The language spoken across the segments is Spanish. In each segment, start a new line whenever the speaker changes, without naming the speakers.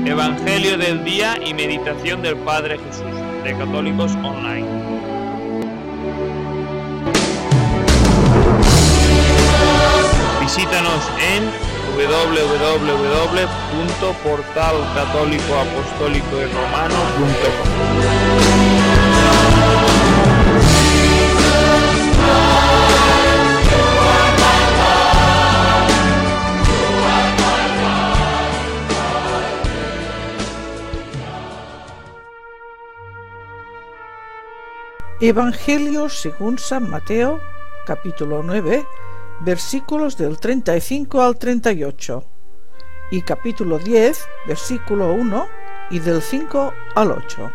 Evangelio del día y meditación del Padre Jesús, de Católicos Online. Visítanos en www.portalcatólicoapostólicoyromano.com.
Evangelio según San Mateo, capítulo 9, versículos del 35 al 38, y capítulo 10, versículo 1, y del 5 al 8.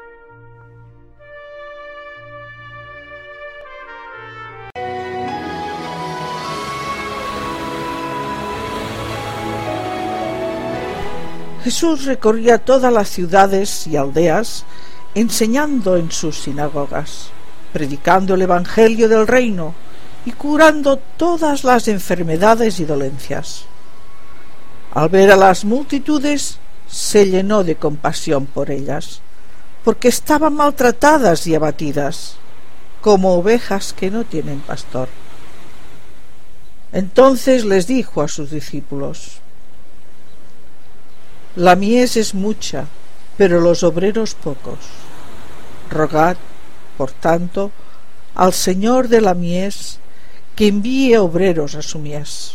Jesús recorría todas las ciudades y aldeas, enseñando en sus sinagogas, predicando el Evangelio del reino y curando todas las enfermedades y dolencias. Al ver a las multitudes, se llenó de compasión por ellas, porque estaban maltratadas y abatidas, como ovejas que no tienen pastor. Entonces les dijo a sus discípulos: La mies es mucha, pero los obreros pocos. Rogad, por tanto, al Señor de la mies que envíe obreros a su mies.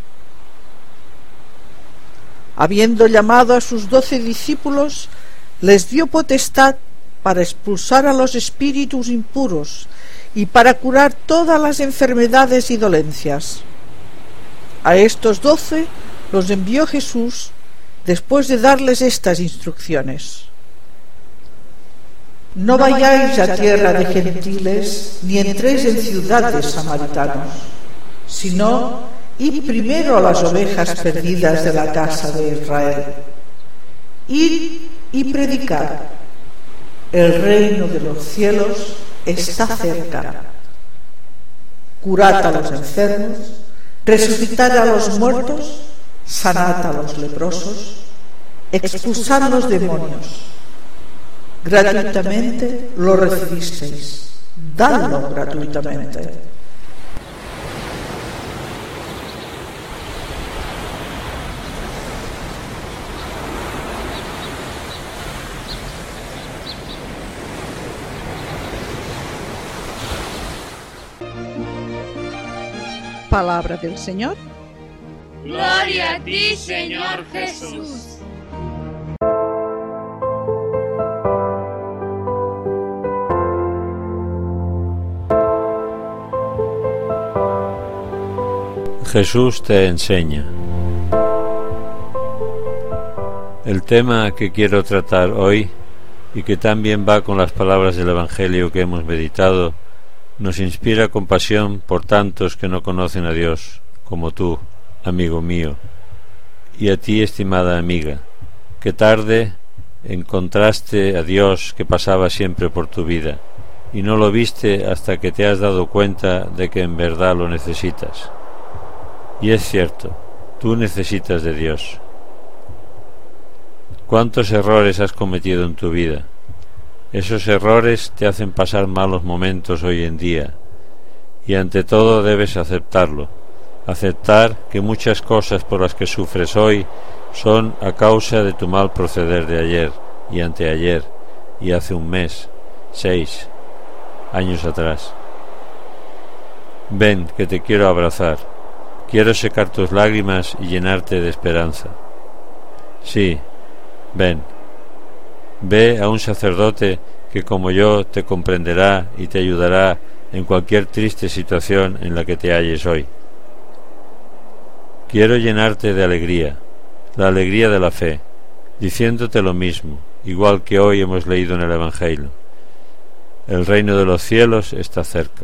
Habiendo llamado a sus 12 discípulos, les dio potestad para expulsar a los espíritus impuros y para curar todas las enfermedades y dolencias. A estos 12 los envió Jesús después de darles estas instrucciones: No vayáis a tierra de gentiles, ni entréis en ciudades samaritanos, sino id primero a las ovejas perdidas de la casa de Israel. Id y predicad: el reino de los cielos está cerca. Curad a los enfermos, resucitad a los muertos, sanad a los leprosos, expulsad los demonios. Gratuitamente lo recibisteis, dadlo gratuitamente. Palabra del Señor.
Gloria a ti, Señor Jesús.
Jesús te enseña. El tema que quiero tratar hoy, y que también va con las palabras del Evangelio que hemos meditado, nos inspira compasión por tantos que no conocen a Dios, como tú, amigo mío, y a ti, estimada amiga, que tarde encontraste a Dios que pasaba siempre por tu vida, y no lo viste hasta que te has dado cuenta de que en verdad lo necesitas. Y es cierto, tú necesitas de Dios. ¿Cuántos errores has cometido en tu vida? Esos errores te hacen pasar malos momentos hoy en día, y ante todo debes aceptarlo. Aceptar que muchas cosas por las que sufres hoy son a causa de tu mal proceder de ayer y anteayer y hace un mes, 6 años atrás. Ven, que te quiero abrazar. Quiero secar tus lágrimas y llenarte de esperanza. Sí, ven. Ve a un sacerdote que como yo te comprenderá y te ayudará en cualquier triste situación en la que te halles hoy. Quiero llenarte de alegría, la alegría de la fe, diciéndote lo mismo, igual que hoy hemos leído en el Evangelio. El reino de los cielos está cerca.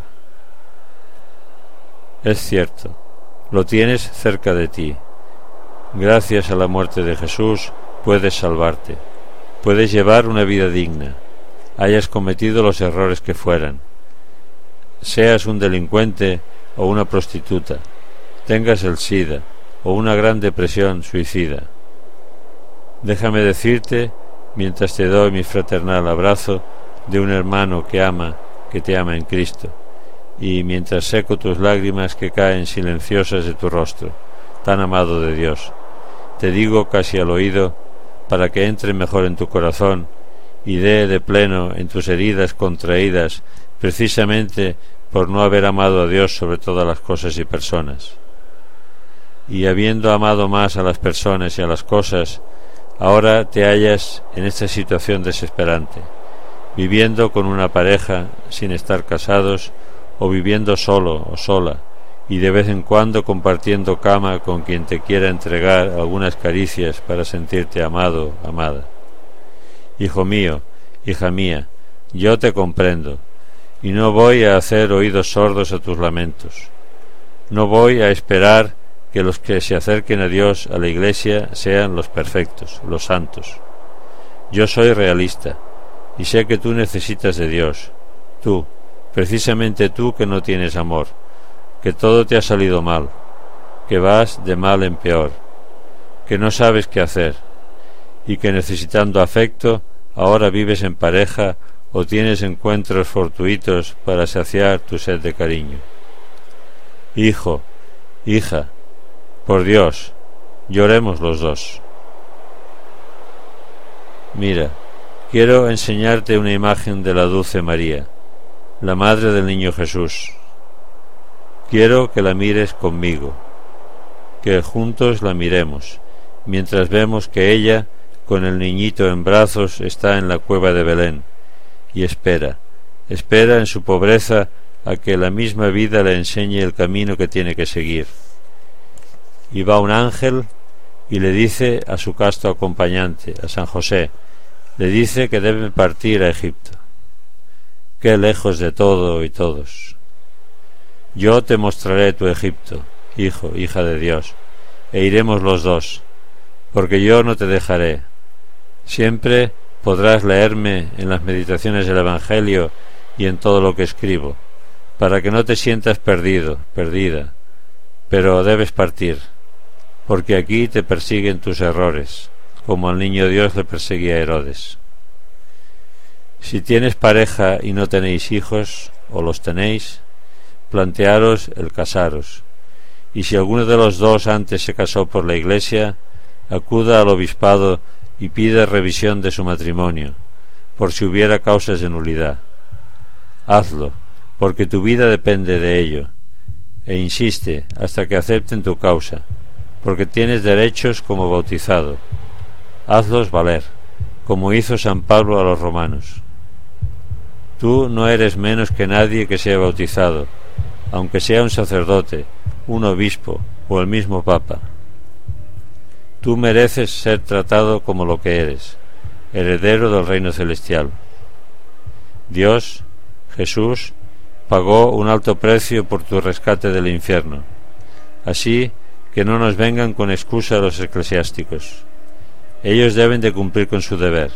Es cierto, lo tienes cerca de ti. Gracias a la muerte de Jesús puedes salvarte, puedes llevar una vida digna, hayas cometido los errores que fueran, seas un delincuente o una prostituta, tengas el SIDA o una gran depresión suicida. Déjame decirte, mientras te doy mi fraternal abrazo de un hermano que te ama en Cristo, y mientras seco tus lágrimas que caen silenciosas de tu rostro, tan amado de Dios, te digo casi al oído, para que entre mejor en tu corazón y dé de pleno en tus heridas contraídas, precisamente por no haber amado a Dios sobre todas las cosas y personas. Y habiendo amado más a las personas y a las cosas, ahora te hallas en esta situación desesperante, viviendo con una pareja sin estar casados, o viviendo solo o sola, y de vez en cuando compartiendo cama con quien te quiera entregar algunas caricias para sentirte amado, amada. Hijo mío, hija mía, yo te comprendo, y no voy a hacer oídos sordos a tus lamentos. No voy a esperar que los que se acerquen a Dios, a la Iglesia, sean los perfectos, los santos. Yo soy realista, y sé que tú necesitas de Dios, tú, precisamente tú que no tienes amor, que todo te ha salido mal, que vas de mal en peor, que no sabes qué hacer, y que necesitando afecto, ahora vives en pareja o tienes encuentros fortuitos para saciar tu sed de cariño. Hijo, hija, por Dios, lloremos los dos. Mira, quiero enseñarte una imagen de la dulce María, la madre del niño Jesús. Quiero que la mires conmigo, que juntos la miremos, mientras vemos que ella, con el niñito en brazos, está en la cueva de Belén, y espera en su pobreza a que la misma vida le enseñe el camino que tiene que seguir. Y va un ángel y le dice a su casto acompañante, a San José, le dice que debe partir a Egipto. Qué lejos de todo y todos. Yo te mostraré tu Egipto, hijo, hija de Dios, e iremos los dos, porque yo no te dejaré. Siempre podrás leerme en las meditaciones del Evangelio y en todo lo que escribo, para que no te sientas perdido, perdida, pero debes partir, porque aquí te persiguen tus errores, como al niño Dios le perseguía a Herodes. Si tienes pareja y no tenéis hijos, o los tenéis, plantearos el casaros, y si alguno de los dos antes se casó por la Iglesia, acuda al obispado y pide revisión de su matrimonio, por si hubiera causas de nulidad. Hazlo, porque tu vida depende de ello, e insiste hasta que acepten tu causa, porque tienes derechos como bautizado. Hazlos valer, como hizo San Pablo a los romanos. Tú no eres menos que nadie que sea bautizado, aunque sea un sacerdote, un obispo o el mismo Papa. Tú mereces ser tratado como lo que eres, heredero del reino celestial. Dios, Jesús, pagó un alto precio por tu rescate del infierno, así que no nos vengan con excusa los eclesiásticos. Ellos deben de cumplir con su deber.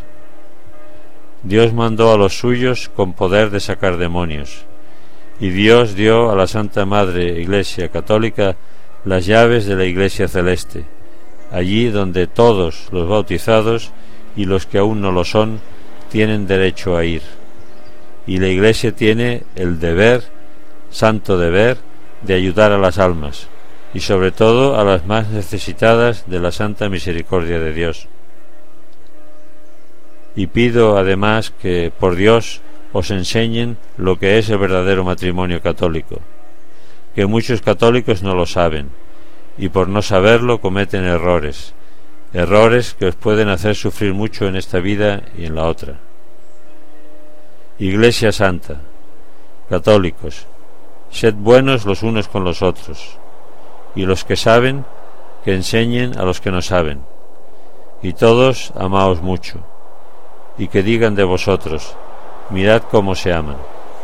Dios mandó a los suyos con poder de sacar demonios, y Dios dio a la Santa Madre Iglesia Católica las llaves de la Iglesia Celeste, allí donde todos los bautizados y los que aún no lo son tienen derecho a ir. Y la Iglesia tiene el deber, santo deber, de ayudar a las almas, y sobre todo a las más necesitadas de la santa misericordia de Dios. Y pido además que, por Dios, os enseñen lo que es el verdadero matrimonio católico, que muchos católicos no lo saben, y por no saberlo cometen errores que os pueden hacer sufrir mucho en esta vida y en la otra. Iglesia Santa, católicos, sed buenos los unos con los otros, y los que saben, que enseñen a los que no saben, y todos amaos mucho, y que digan de vosotros, mirad cómo se aman.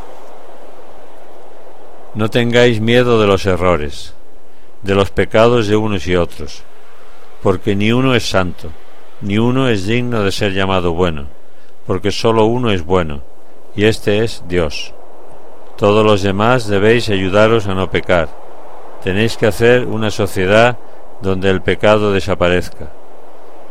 No tengáis miedo de los errores, de los pecados de unos y otros, porque ni uno es santo, ni uno es digno de ser llamado bueno, porque sólo uno es bueno, y este es Dios. Todos los demás debéis ayudaros a no pecar. Tenéis que hacer una sociedad donde el pecado desaparezca.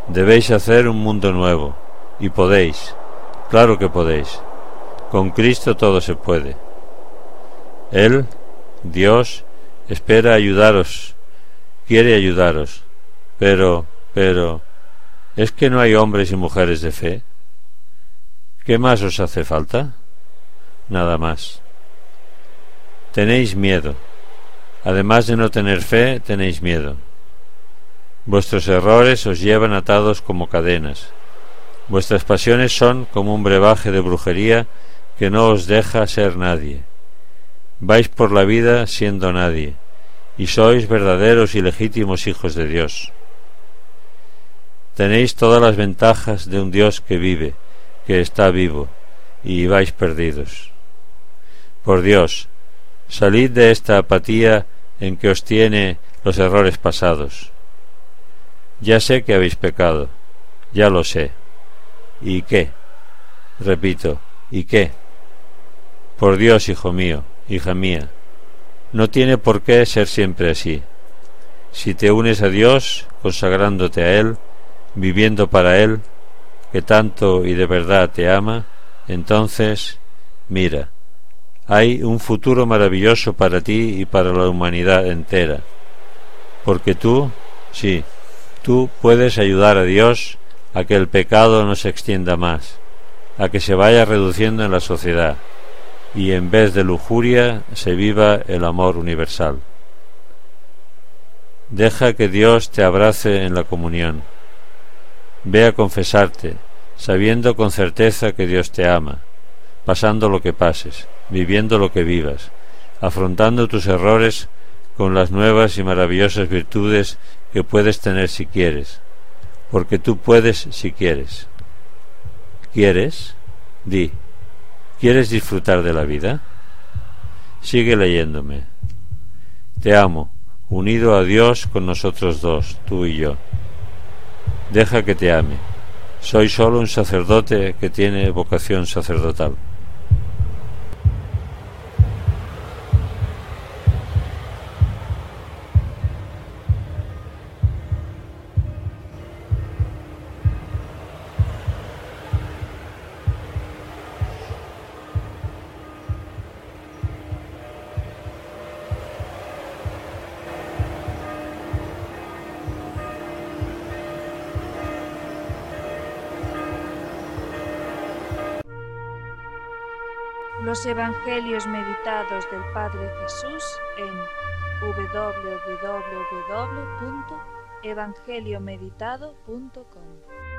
Debéis hacer un mundo nuevo, y podéis, claro que podéis. Con Cristo todo se puede. Él, Dios, espera ayudaros, quiere ayudaros, pero, ¿es que no hay hombres y mujeres de fe? ¿Qué más os hace falta? Nada más. Tenéis miedo. Además de no tener fe, tenéis miedo. Vuestros errores os llevan atados como cadenas. Vuestras pasiones son como un brebaje de brujería que no os deja ser nadie. Vais por la vida siendo nadie, y sois verdaderos y legítimos hijos de Dios. Tenéis todas las ventajas de un Dios que vive, que está vivo, y vais perdidos. Por Dios, salid de esta apatía en que os tiene los errores pasados. Ya sé que habéis pecado, ya lo sé. ¿Y qué? Repito, ¿y qué? Por Dios, hijo mío, hija mía, no tiene por qué ser siempre así. Si te unes a Dios, consagrándote a Él, viviendo para Él, que tanto y de verdad te ama, entonces, mira, hay un futuro maravilloso para ti y para la humanidad entera, porque tú, sí, tú puedes ayudar a Dios a que el pecado no se extienda más, a que se vaya reduciendo en la sociedad, y en vez de lujuria se viva el amor universal. Deja que Dios te abrace en la comunión. Ve a confesarte, sabiendo con certeza que Dios te ama, pasando lo que pases, viviendo lo que vivas, afrontando tus errores con las nuevas y maravillosas virtudes que puedes tener si quieres, porque tú puedes si quieres. ¿Quieres? Di. ¿Quieres disfrutar de la vida? Sigue leyéndome. Te amo, unido a Dios con nosotros dos, tú y yo. Deja que te ame. Soy solo un sacerdote que tiene vocación sacerdotal.
Los Evangelios meditados del Padre Jesús en www.evangeliomeditado.com